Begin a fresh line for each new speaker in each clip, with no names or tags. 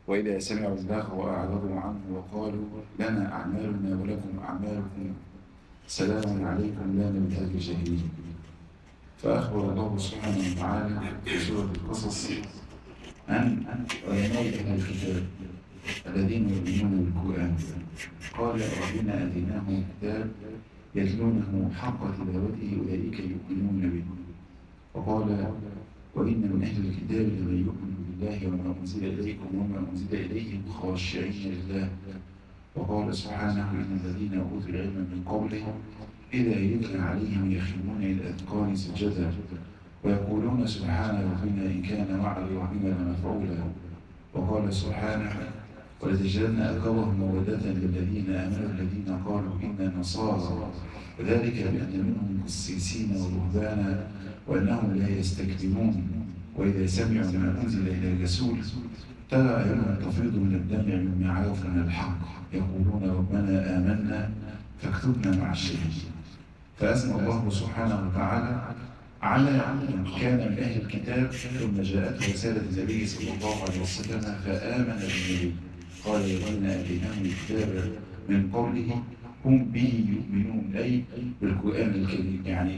وإذا سمعوا اللغو أعرضوا عنه وقالوا لنا أعمالنا ولكم أعمالكم سلام عليكم لا نبتغي الجاهلين. فأخبر الله سبحانه وتعالى في سورة القصص عن علماء أهل الكتاب الذين يؤمنون بالقرآن. قال ربنا آتيناهم كتاب يتلونه حق تلاوته أولئك يؤمنون به. وقال وإن من أهل الكتاب لمن يؤمن بالله وما أنزل إليكم وما أنزل إليهم خاشعين لله. وقال سبحانه إن الذين أوتوا العلم من قبله إذا يتلى عليهم يخرون إلى الأذقان سجدا ويقولون سبحان ربنا إن كان وعد ربنا لمفعولا. وقال سبحانه ولتجدن أقربهم مودة للذين آمنوا الذين قالوا إنا نصارى وذلك بأن منهم قسيسين ورهبانا وأنهم لا يستكبرون وإذا سمعوا ما أنزل إلى الرسول ترى أعينهم تفيض من الدمع مما عرفوا من الحق يقولون ربنا آمنا فاكتبنا مع الشهيدين. فأثنى الله سبحانه وتعالى على من كان من أهل الكتاب ثم جاءته رسالة النبي صلى الله عليه وسلم فآمن بالنبي. قال الذين آتيناهم الكتاب من قبله هم به يؤمنون أي بالقرآن الكريم يعني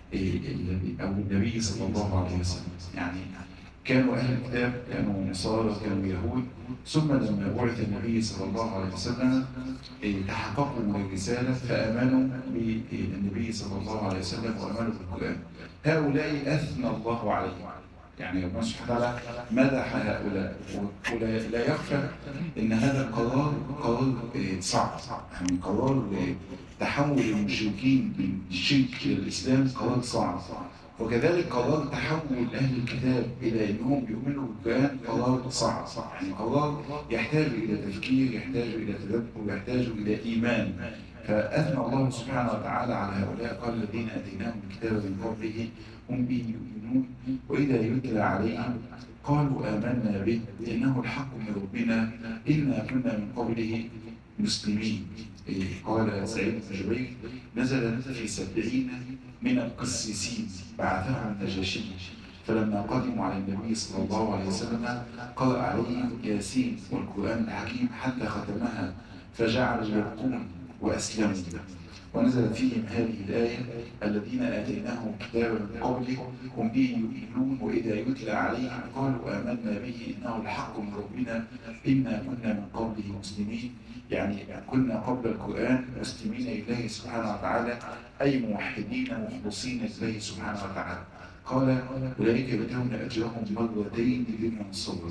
أو النبي صلى الله عليه وسلم. يعني كانوا أهل الكتاب كانوا نصارى كانوا يهود ثم لما بعث النبي صلى الله عليه وسلم تحققوا من الرسالة فآمنوا بالنبي صلى الله عليه وسلم وآمنوا بالقرآن. هؤلاء أثنى الله عليهم يعني الله سبحانه وتعالى مدح هؤلاء. ولا يخفى ان هذا القرار قرار صعب يعني قرار تحول المشركين من الشرك الى الاسلام قرار صعب. وكذلك قرار تحول اهل الكتاب الى انهم يؤمنوا بالقران قرار صعب يعني قرار يحتاج الى تفكير يحتاج الى تدبر يحتاج الى ايمان. فاثنى الله سبحانه وتعالى على هؤلاء قال الذين اتيناهم الكتاب من قبله هم به يؤمنون وإذا يتلى عليهم قالوا آمنا به إنه الحق من ربنا إنا كنا من قبله مسلمين. قال سعيد بن جبير نزلت في 70 من القسيسين بعثهم النجاشي فلما قدموا على النبي صلى الله عليه وسلم قرأ عليهم ياسين والقرآن الحكيم حتى ختمها فجعلوا يبكون وأسلموا. ونزلت فيهم هذه الآية الذين آتيناهم كتابا من قبله هم به يؤمنون وإذا يتلى عليهم قالوا آمنا به إنه الحق من ربنا إنا كنا من قبله مسلمين. يعني كنا قبل القرآن مسلمين لله سبحانه وتعالى أي موحدين مخلصين لله سبحانه وتعالى. قال أولئك يؤتون أجرهم مرتين بما صبروا.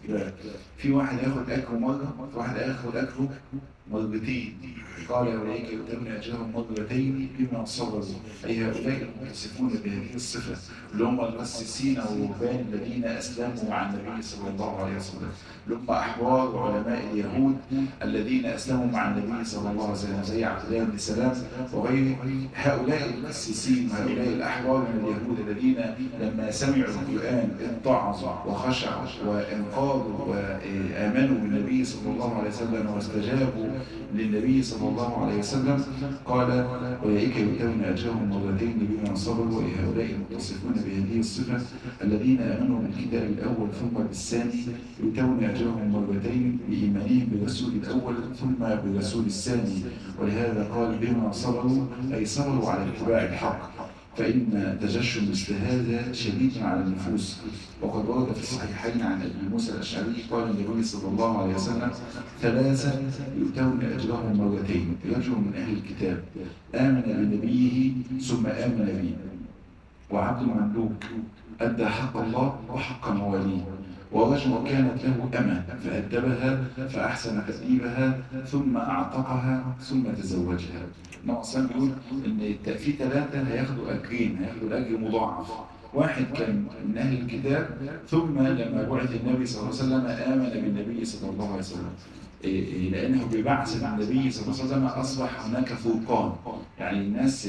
في واحد ياخد أجره مرة وواحد ياخد أجره مرتين. قال أولئك يؤتون أجرهم مرتين بما صبروا أي هؤلاء المتصفون بهذه الصفة اللي هم القسيسين والرهبان الذين أسلموا مع النبي صلى الله عليه وسلم اللي هم أحبار وعلماء اليهود الذين أسلموا مع النبي صلى الله عليه وسلم زي عبد الله بن سلام وغيره. هؤلاء القسيسين وهؤلاء الأحبار من اليهود الذين لما سمعوا القرآن اتعظوا وخشعوا وانقادوا وآمنوا بالنبي صلى الله عليه وسلم واستجابوا للنبي صلى الله عليه وسلم قال أولئك يؤتون أجرهم مرتين بما صبروا هؤلاء المتصفون بهذه الصفة الذين آمنوا بالكتاب الأول ثم بالثاني يؤتون أجرهم مرتين بإيمانهم بالرسول الأول ثم بالرسول الثاني. ولهذا قال بما صبروا أي صبروا على اتباع الحق فإن تجشم مثل هذا شديد على النفوس. وقد ورد في الصحيحين عن أبي موسى الأشعري قال النبي صلى الله عليه وسلم ثلاثة يؤتون أجرهم مرتين رجل من أهل الكتاب آمن بنبيه ثم آمن به وعبد مملوك أدى حق الله وحق مواليه ورجل كانت له أمة فأدبها فأحسن تأديبها ثم أعتقها ثم تزوجها. نعم بيقول إن في ثلاثة هياخدوا أجرين هياخدوا الأجر مضاعف. واحد كان من أهل الكتاب ثم لما بعث النبي صلى الله عليه وسلم آمن بالنبي صلى الله عليه وسلم لأنه ببعث النبي صلى الله عليه وسلم أصبح هناك فرقان. يعني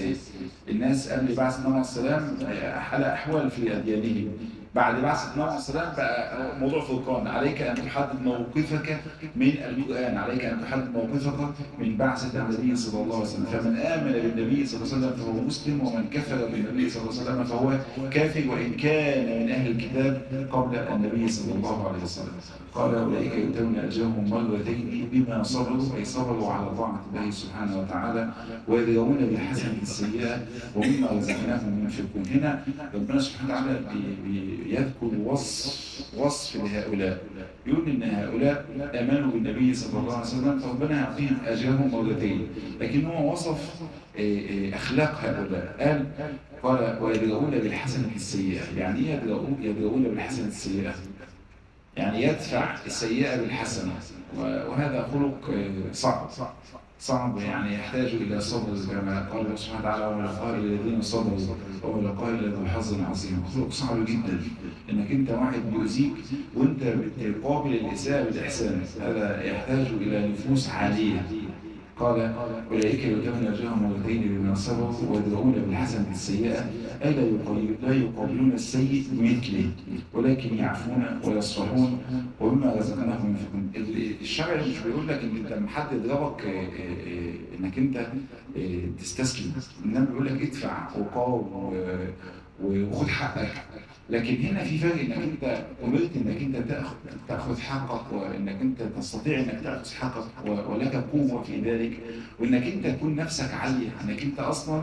الناس قبل بعث النبي عليه السلام على أحوال في أديانهم بعد بعث النبي عليه السلام بقى موضوع فرقان. عليك أن تحدد موقفك من القرآن عليك أن تحدد موقفك من بعثة النبي صلى الله عليه وسلم. فمن آمن بالنبي صلى الله عليه وسلم فهو مسلم ومن كفر بالنبي صلى الله عليه وسلم فهو كافر وإن كان من أهل الكتاب قبل النبي صلى الله عليه وسلم. قال أولئك يؤتون أجرهم مرتين بما صبروا، أي صبروا على طاعة الله سبحانه وتعالى، ويدرؤون بالحسنة السيئة ومما رزقناهم ينفقون. هنا ربنا سبحانه وتعالى بيذكر وصف لهؤلاء، يقول إن هؤلاء آمنوا بالنبي صلى الله عليه وسلم فربنا يعطيهم أجرهم مرتين، لكن هو وصف أخلاق هؤلاء. قال ويدرؤون بالحسنة السيئة. يعني إيه يدرؤون بالحسنة السيئة؟ يعني يدفع السيئة بالحسنة، وهذا خلق صعب يعني يحتاج إلى صبر، كما قال الله سبحانه وتعالى ولقاء الذين صبروا ولقاء ذو حظ عظيم. خلق صعب جدا إنك أنت واحد بيؤذيك وأنت بتقابل الإساءة بالإحسان، هذا يحتاج إلى نفوس عالية. قال أولئك يؤتون أجرهم مرتين بما صبروا ويدرؤون بالحسنة السيئة، أي لا يقابلون السيء بمثله ولكن يعفون ويصفحون وبما رزقناهم ينفقون. الشرع مش بيقول لك ان انت لما حد يضربك انك انت تستسلم، انما بيقول لك ادفع وقاوم وخد حقك. لكن هنا في فرق، انك انت امرت انك انت تاخذ حقك، وانك انت تستطيع انك تاخذ حقك ولك قوه في ذلك، وانك انت تكون نفسك عاليه، انك انت اصلا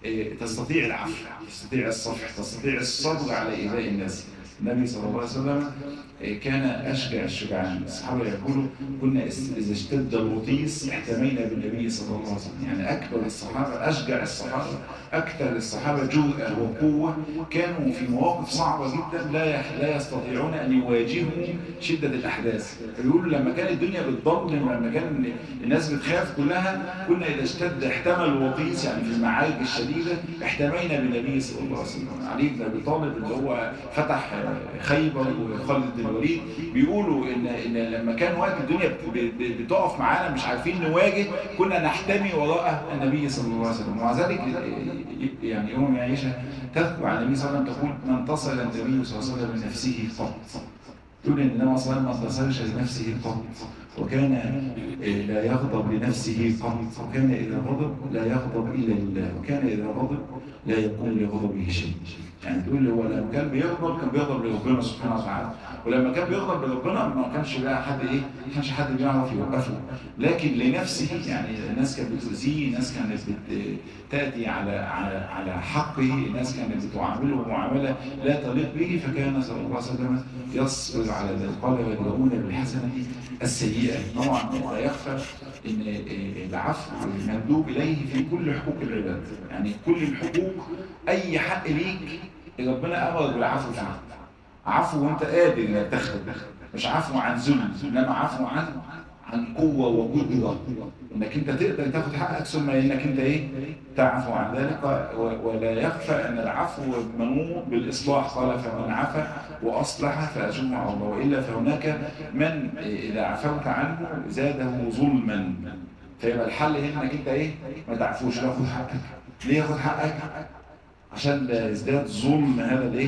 تستطيع العفو، تستطيع الصفح، تستطيع الصبر على ايذاء الناس. النبي صلى الله عليه وسلم كان أشجع الشجعان. الصحابة يقولوا كنا إذا اشتد الوطيس احتمينا بالنبي صلى الله عليه وسلم. يعني أكبر الصحابة، أشجع الصحابة، أكثر الصحابة جرأة وقوة، كانوا في مواقف صعبة جدا لا يستطيعون أن يواجهوا شدة الأحداث. يقولوا لما كانت الدنيا بتضلم، لما كان الناس بتخاف كلها، كنا إذا اشتد احتمل الوطيس، يعني في المعارك الشديدة احتمينا بالنبي صلى الله عليه وسلم. علي بن أبي طالب اللي هو فتح خيبر وخالد الوليد، بيقولوا إن لما كان وقت الدنيا بتقف معانا مش عارفين نواجه، كنا نحتمي وراء النبي صلى الله عليه وسلم. ومع ذلك يعني عائشة تذكر عن النبي صلى الله عليه وسلم تقول ما انتصر النبي صلى الله عليه وسلم لنفسه قط. تقول ان النبي صلى الله عليه وسلم ما انتصرش لنفسه قط، وكان لا يغضب لنفسه قط، وكان اذا غضب لا يغضب الا لله، وكان اذا غضب لا يكون لغضبه شيء. يعني تقول هو لما كان بيغضب كان بيغضب لربنا سبحانه وتعالى، ولما كان بيغضب لربنا ما كانش بقى حد ما كانش حد بيعرف يوقفه. لكن لنفسه، يعني الناس كانت بتؤذيه، الناس كانت تأتي على حقه، الناس كانت بتعامله معاملة لا تليق به، فكان صلى الله عليه وسلم يصبر على ذلك. قال ويدرؤون بالحسنة السيئة. طبعا لا يخفى ان العفو مندوب اليه في كل حقوق العباد، يعني كل الحقوق، اي حق ليك ربنا امرك بالعفو فيه. عفو وانت قادر انك تاخد، مش عفو عن ذل، انما عفو عن قوه وقدره، انك انت تقدر تاخد حقك، ثم انك انت تعفو عن ذلك. ولا يخفى ان العفو منوط بالاصلاح. قال فمن عفا واصلح فاجره على الله، والا فهناك من اذا عفوت عنه زاده ظلما. فيبقى الحل هنا انك انت ما تعفوش، لا خد حقك. ليه ياخد حقك؟ عشان لا يزداد ظلم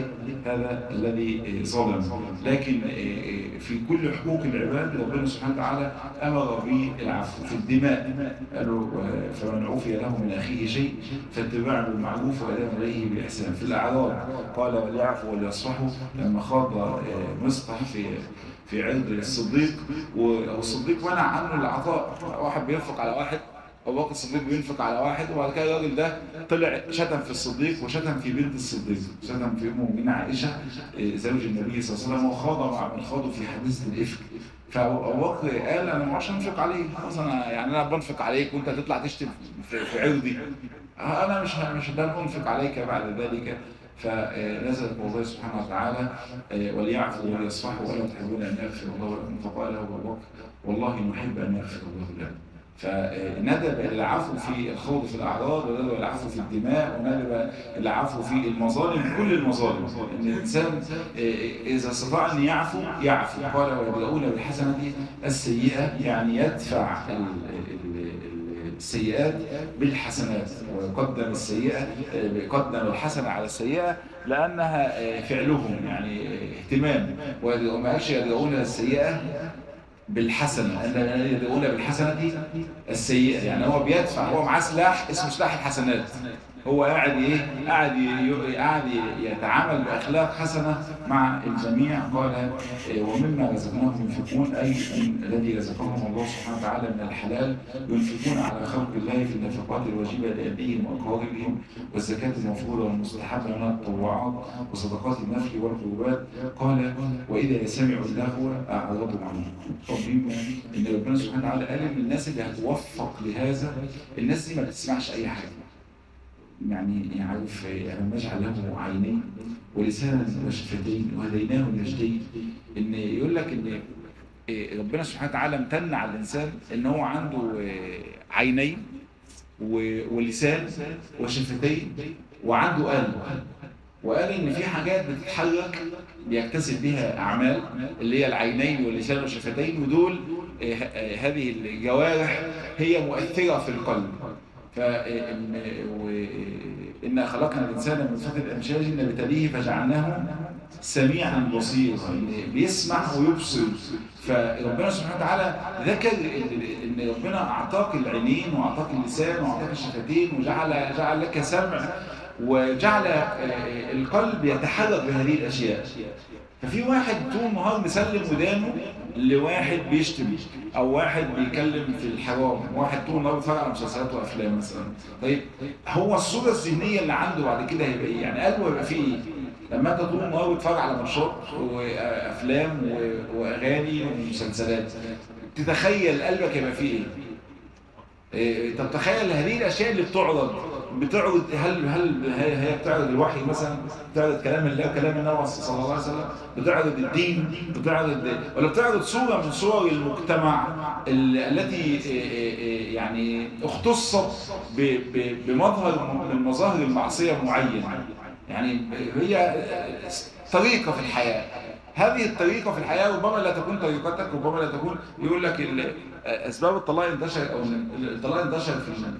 هذا الذي ظلم. لكن في كل حقوق العباد ربنا سبحانه وتعالى امر بالعفو. في الدماء قالوا فمن عفي له من اخيه شيء فاتباع بالمعروف واداء اليه بالاحسان. في الاعراض قال وليعفوا وليصفحوا، لما خاض مصطح في عرض الصديق، والصديق منع عنه العطاء. واحد بينفق على واحد، أبو بكر الصديق بينفق على واحد، وبعد كده الراجل ده طلع شتم في الصديق وشتم في بنت الصديق، شتم في أم المؤمنين عائشة زوج النبي صلى الله عليه وسلم، وخاض مع من خاضوا في حديث الإفك. فأبو بكر قال أنا ما عادش أنفق عليك، أصلا يعني أنا بنفق عليك وأنت تطلع تشتم في عرضي، أنا مش أنفق عليك بعد ذلك. فنزل الله سبحانه وتعالى وليعفوا وليصفحوا ولا تحبون أن يغفر الله لكم، فقال أبو بكر والله نحب أن يغفر الله لنا. فندب العفو في الخوض في الأعراض، وندب العفو في الدماء، وندب العفو في المظالم، كل المظالم. إن الإنسان إذا استطاع أن يعفو. قال ويدرؤون بالحسنة السيئة، يعني يدفع السيئات بالحسنات، ويقدم السيئة، يقدم الحسنة على السيئة لأنها فعلهم، يعني اهتمام. وما قالش يدرؤون السيئة بالحسنة، أن يدرؤون بالحسنة السيئة، يعني هو بيدفع، هو معاه سلاح اسمه سلاح الحسنات. هو قاعد ايه؟ قاعد يتعامل باخلاق حسنه مع الجميع. قال ومما رزقناهم ينفقون، اي الذي رزقهم الله سبحانه وتعالى من الحلال ينفقون على خلق الله في النفقات الواجبه لابيهم واقاربهم، والزكاه المفروضه والمستحبه من التطوعات، وصدقات النفل والقربات. قال واذا سمعوا اللغو اعرضوا عنه. طبيب ان ربنا سبحانه وتعالى قال ان الناس اللي هتوفق لهذا، الناس دي ما بتسمعش اي حاجه. يعني يعرف ألم نجعل له عينين ولسانا وشفتين وهديناه النجدين. ان يقول لك ان ربنا سبحانه وتعالى امتن على الانسان ان هو عنده عينين ولسان وشفتين وعنده قلب، وقال ان في حاجات بتتحرك بيكتسب بها اعمال اللي هي العينين واللسان والشفتين، ودول هذه الجوارح هي مؤثره في القلب. إنا خلقنا الإنسان من نطفة أمشاج نبتليه فجعلناه سميعا بصيرا، بيسمع ويبصر. فربنا سبحانه وتعالى ذكر إن ربنا أعطاك العينين وأعطاك اللسان وأعطاك الشفتين وجعل لك سمع، وجعل القلب يتحرك بهذه الأشياء. ففي واحد طول النهار مسلم ودانه لواحد بيشتم، او واحد بيتكلم في الحرام، واحد طول النهار بيتفرج على مسلسلات وافلام مثلا. طيب هو الصوره الذهنيه اللي عنده بعد كده هيبقى ايه؟ يعني قلبه هيبقى فيه ايه؟ لما انت طول النهار بتتفرج على ماتشات وافلام واغاني ومسلسلات، تتخيل قلبك هيبقى فيه ايه؟ طب تخيل هذه الاشياء اللي بتعرض، هل هي بتعرض الوحي مثلا، بتعرض كلام الله وكلام النبي صلى الله عليه وسلم، بتعرض الدين، ولا بتعرض صورة من صور المجتمع التي يعني اختصت بمظهر من مظاهر المعصية معين؟ يعني هي طريقة في الحياة. هذه الطريقة في الحياة ربما لا تكون طريقتك، ربما لا تكون. يقول لك أسباب الطلاق انتشر، أو الطلاق انتشر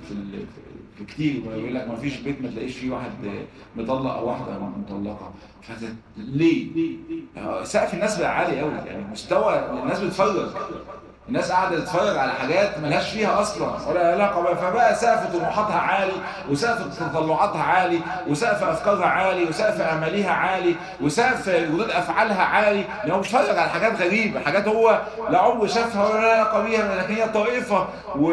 في كتير. يقول لك ما فيش بيت ما تلاقيش فيه واحد مطلق أو واحدة مطلقة. ليه؟ سقف الناس بقى عالي قوي، يعني مستوى الناس بتتفرج، الناس قاعدة تتفرج على حاجات ملهاش فيها أصلا ولا علاقة بقى. فبقى سقف طموحاتها عالي، وسقف تطلعاتها عالي، وسقف أفكارها عالي، وسقف أماليها عالي، وسقف ردود أفعالها عالي. لأنه بيتفرج على حاجات غريبة، حاجات هو لا عمره شافها ولا علاقة بيها، لكن هي طائفة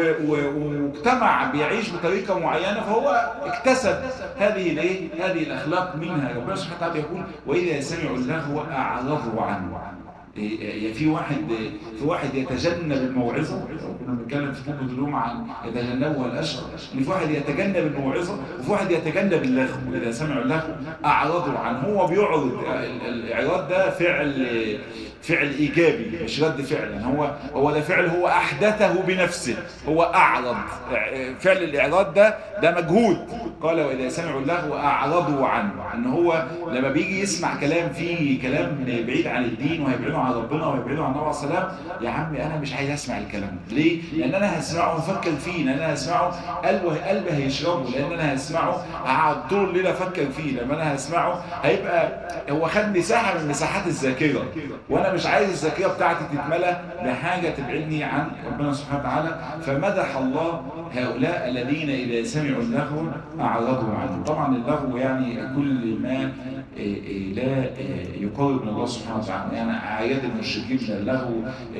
ومجتمع بيعيش بطريقة معينة، فهو اكتسب هذه الأخلاق منها. ربنا سبحانه وتعالى يقول وإذا سمعوا اللغو أعرضوا عنه. في واحد يتجنب الموعظه. كنا بنتكلم في كتب العلوم عن يتجنبها الاشقى، ان في واحد يتجنب الموعظه وفي واحد يتجنب اللغو. اذا سمعوا اللغو اعرضوا عنه. هو بيعرض، الاعراض ده فعل ايجابي مش رد فعل، يعني هو ده فعل هو احدثه بنفسه، هو اعرض. فعل الاعراض ده مجهود. قال واذا سمعوا اللغو اعرضوا عنه، ان هو لما بيجي يسمع كلام فيه كلام بعيد عن الدين وهيبعدوا عن ربنا وهيبعدوا عن النبي عليه الصلاه والسلام، يا عمي انا مش عايز اسمع الكلام ده. ليه؟ لان انا هسمعه وافكر فيه، لان انا هسمعه قلبي هيشربه، لان انا هسمعه هقعد طول الليل افكر فيه، لما انا هسمعه هيبقى هو خد مساحه من مساحات الذاكره، وانا مش عايز الذاكره بتاعتي تتملى بحاجه تبعدني عن ربنا سبحانه وتعالى. فمدح الله هؤلاء الذين اذا سمعوا اللغو اعرضوا عنه. طبعا اللغو يعني كل ما لا يقرب من الله سبحانه وتعالى، يعني اعياد المشركين من اللغو،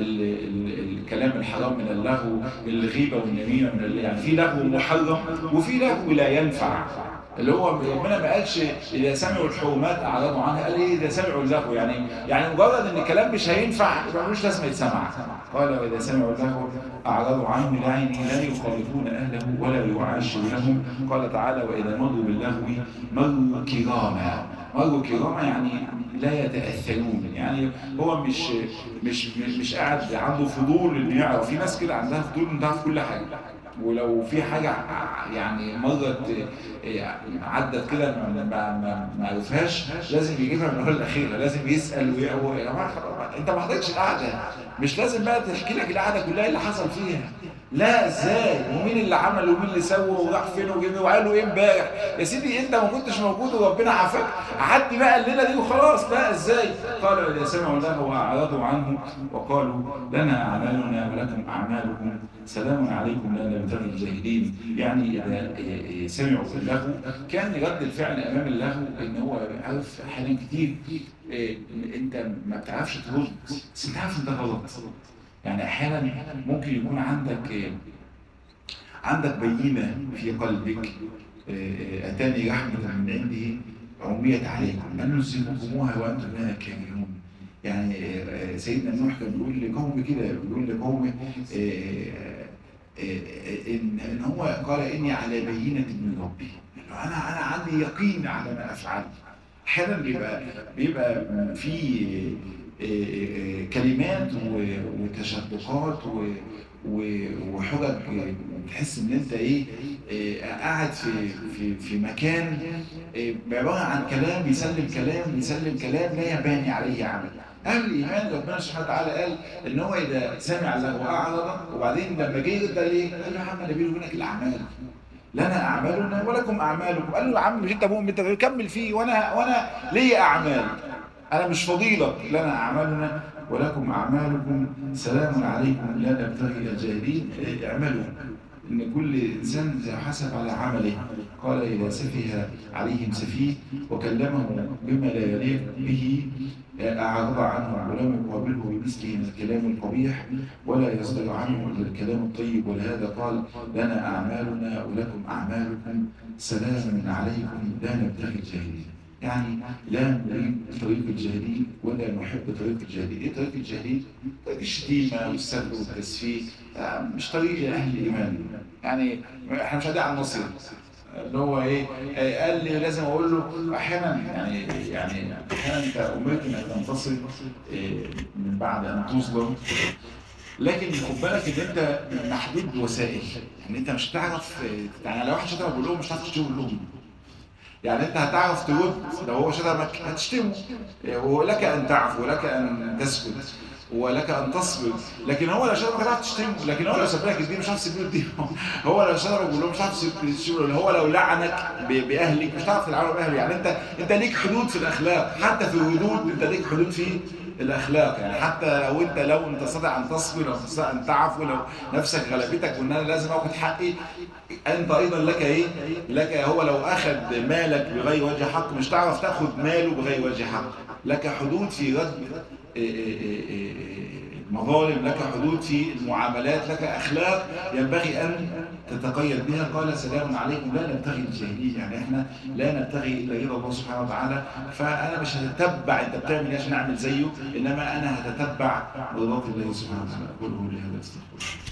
الكلام الحرام من اللغو، الغيبه والنميمه من اللغو. يعني في لغو محرم وفي لغو لا ينفع، اللي هو ربنا ما قالش اذا سمعوا الحرمات اعرضوا عنها، قال ايه اذا سمعوا اللغو. يعني مجرد ان الكلام مش هينفع يبقى ملوش لازمه يتسمع. قال واذا سمعوا اللغو اعرضوا عنه لا يخالطون اهله ولا يعاشرونهم. قال تعالى واذا مروا باللغو مروا كراما، يعني لا يتاثرون. يعني هو مش قاعد عنده فضول انه يعرف. في ناس كده عندها فضول انها تعرف كل حاجه، ولو في حاجة يعني مرت عدت كده ما عرفهاش لازم يجيبها من الأولى الأخيرة، لازم يسأل يا جماعة انت ما حضرتش القعدة، مش لازم بقى تحكي لك القعدة كلها اللي حصل فيها. لا ازاي، ومين اللي عمل ومين اللي سوى وراح فين وجه وقالوا ايه امبارح؟ يا سيدي انت ما كنتش موجود وربنا عافاك، عدي بقى الليله دي وخلاص. لا ازاي؟ قالوا اذا سمعوا الله واعرضوا عنه وقالوا لنا اعمالنا ولكم اعمالكم سلام عليكم لا نبتغي الجاهلين. يعني اذا سمعوا اللغو كان رد الفعل امام اللغو ان هو عارف احيانا كتير انت ما بتعرفش ترد، بس انت عارف انت غلط. يعني احيانا ممكن يكون عندك بينة في قلبك أتاني رحمة من عنده عميت عليكم أن نسلمكموها وأنتم لها كارهون. يعني سيدنا نوح كان بيقول لقومه كده، بيقول لقومه إن هو قال إني على بينة من ربي، أنا عندي يقين على ما أفعل. أحيانا بيبقى في كلمات وتشدقات وحجج، تحس ان انت قاعد في مكان عباره عن كلام يسلم كلام لا ينبني عليه عمل. اهل الايمان ربنا سبحانه وتعالى قال ان هو اذا سمع الله واعرض، وبعدين لما جه يرد قال ايه؟ قال له يا عم انا بيني وبينك الاعمال، لنا اعمالنا ولكم اعمالكم. قال له يا عم مش انت مؤمن، انت كمل فيه، وانا ليا اعمال، انا مش فضيلك. لنا اعمالنا ولكم اعمالكم سلام عليكم لا نبتغي الجاهلين. اعملوا، ان كل انسان حسب على عمله. قال اذا سفه عليهم سفيه وكلمه بما لا يليق به اعرض عنه ولم يقابله بمثله من الكلام القبيح ولا يصدر عنه الا الكلام الطيب. ولهذا قال لنا اعمالنا ولكم اعمالكم سلام عليكم لا نبتغي الجاهلين. يعني لا نريد طريق الجاهلين ولا نحب طريق الجاهلين. ايه طريق الجاهلين؟ طريق الشتيمه والسب والتسفيه، مش طريق اهل الايمان. يعني احنا مش قاعدين على النصير اللي هو قال لي لازم اقول له احيانا. يعني احيانا انت امرت انك تنتصر من بعد ان تصدم، لكن خد بالك ان انت محدود بوسائل. يعني انت مش هتعرف، يعني لو واحد شتم بقول لهم مش هتعرف تشتم لهم. يعني انت هتعرف ترد، لو هو شتمك هتشتمه، ولك ان تعفو ولك ان تسكت ولك ان تصبر. لكن هو لو شتمك هتعرف تشتمه، لكن هو لو ساب لك الدين مش هتعرف تسيب له الدين. هو لو شتمك بيقول له مش هتعرف تسيب له. هو لو لعنك باهلك مش هتعرف تلعنه باهله. يعني انت ليك حدود في الاخلاق، حتى في الردود انت ليك حدود في الاخلاق. يعني حتى لو انت تستطيع ان تصبر او تستطيع ان تعفو، لو نفسك غلبتك وان انا لازم اخد حقي، انت ايضا لك لك. هو لو اخذ مالك بغير وجه حق مش تعرف تاخذ ماله بغير وجه حق. لك حدود في رد المظالم، لك حدود في المعاملات، لك اخلاق ينبغي ان تتقيد بها. قال سلام عليكم لا نبتغي الجاهلين. يعني احنا لا نبتغي الا رضا الله سبحانه وتعالى. فانا مش هتتبع انت بتعمل ايه عشان اعمل زيه، انما انا هتتبع رضاة الله سبحانه وتعالى. قل هو لهذا استغفر.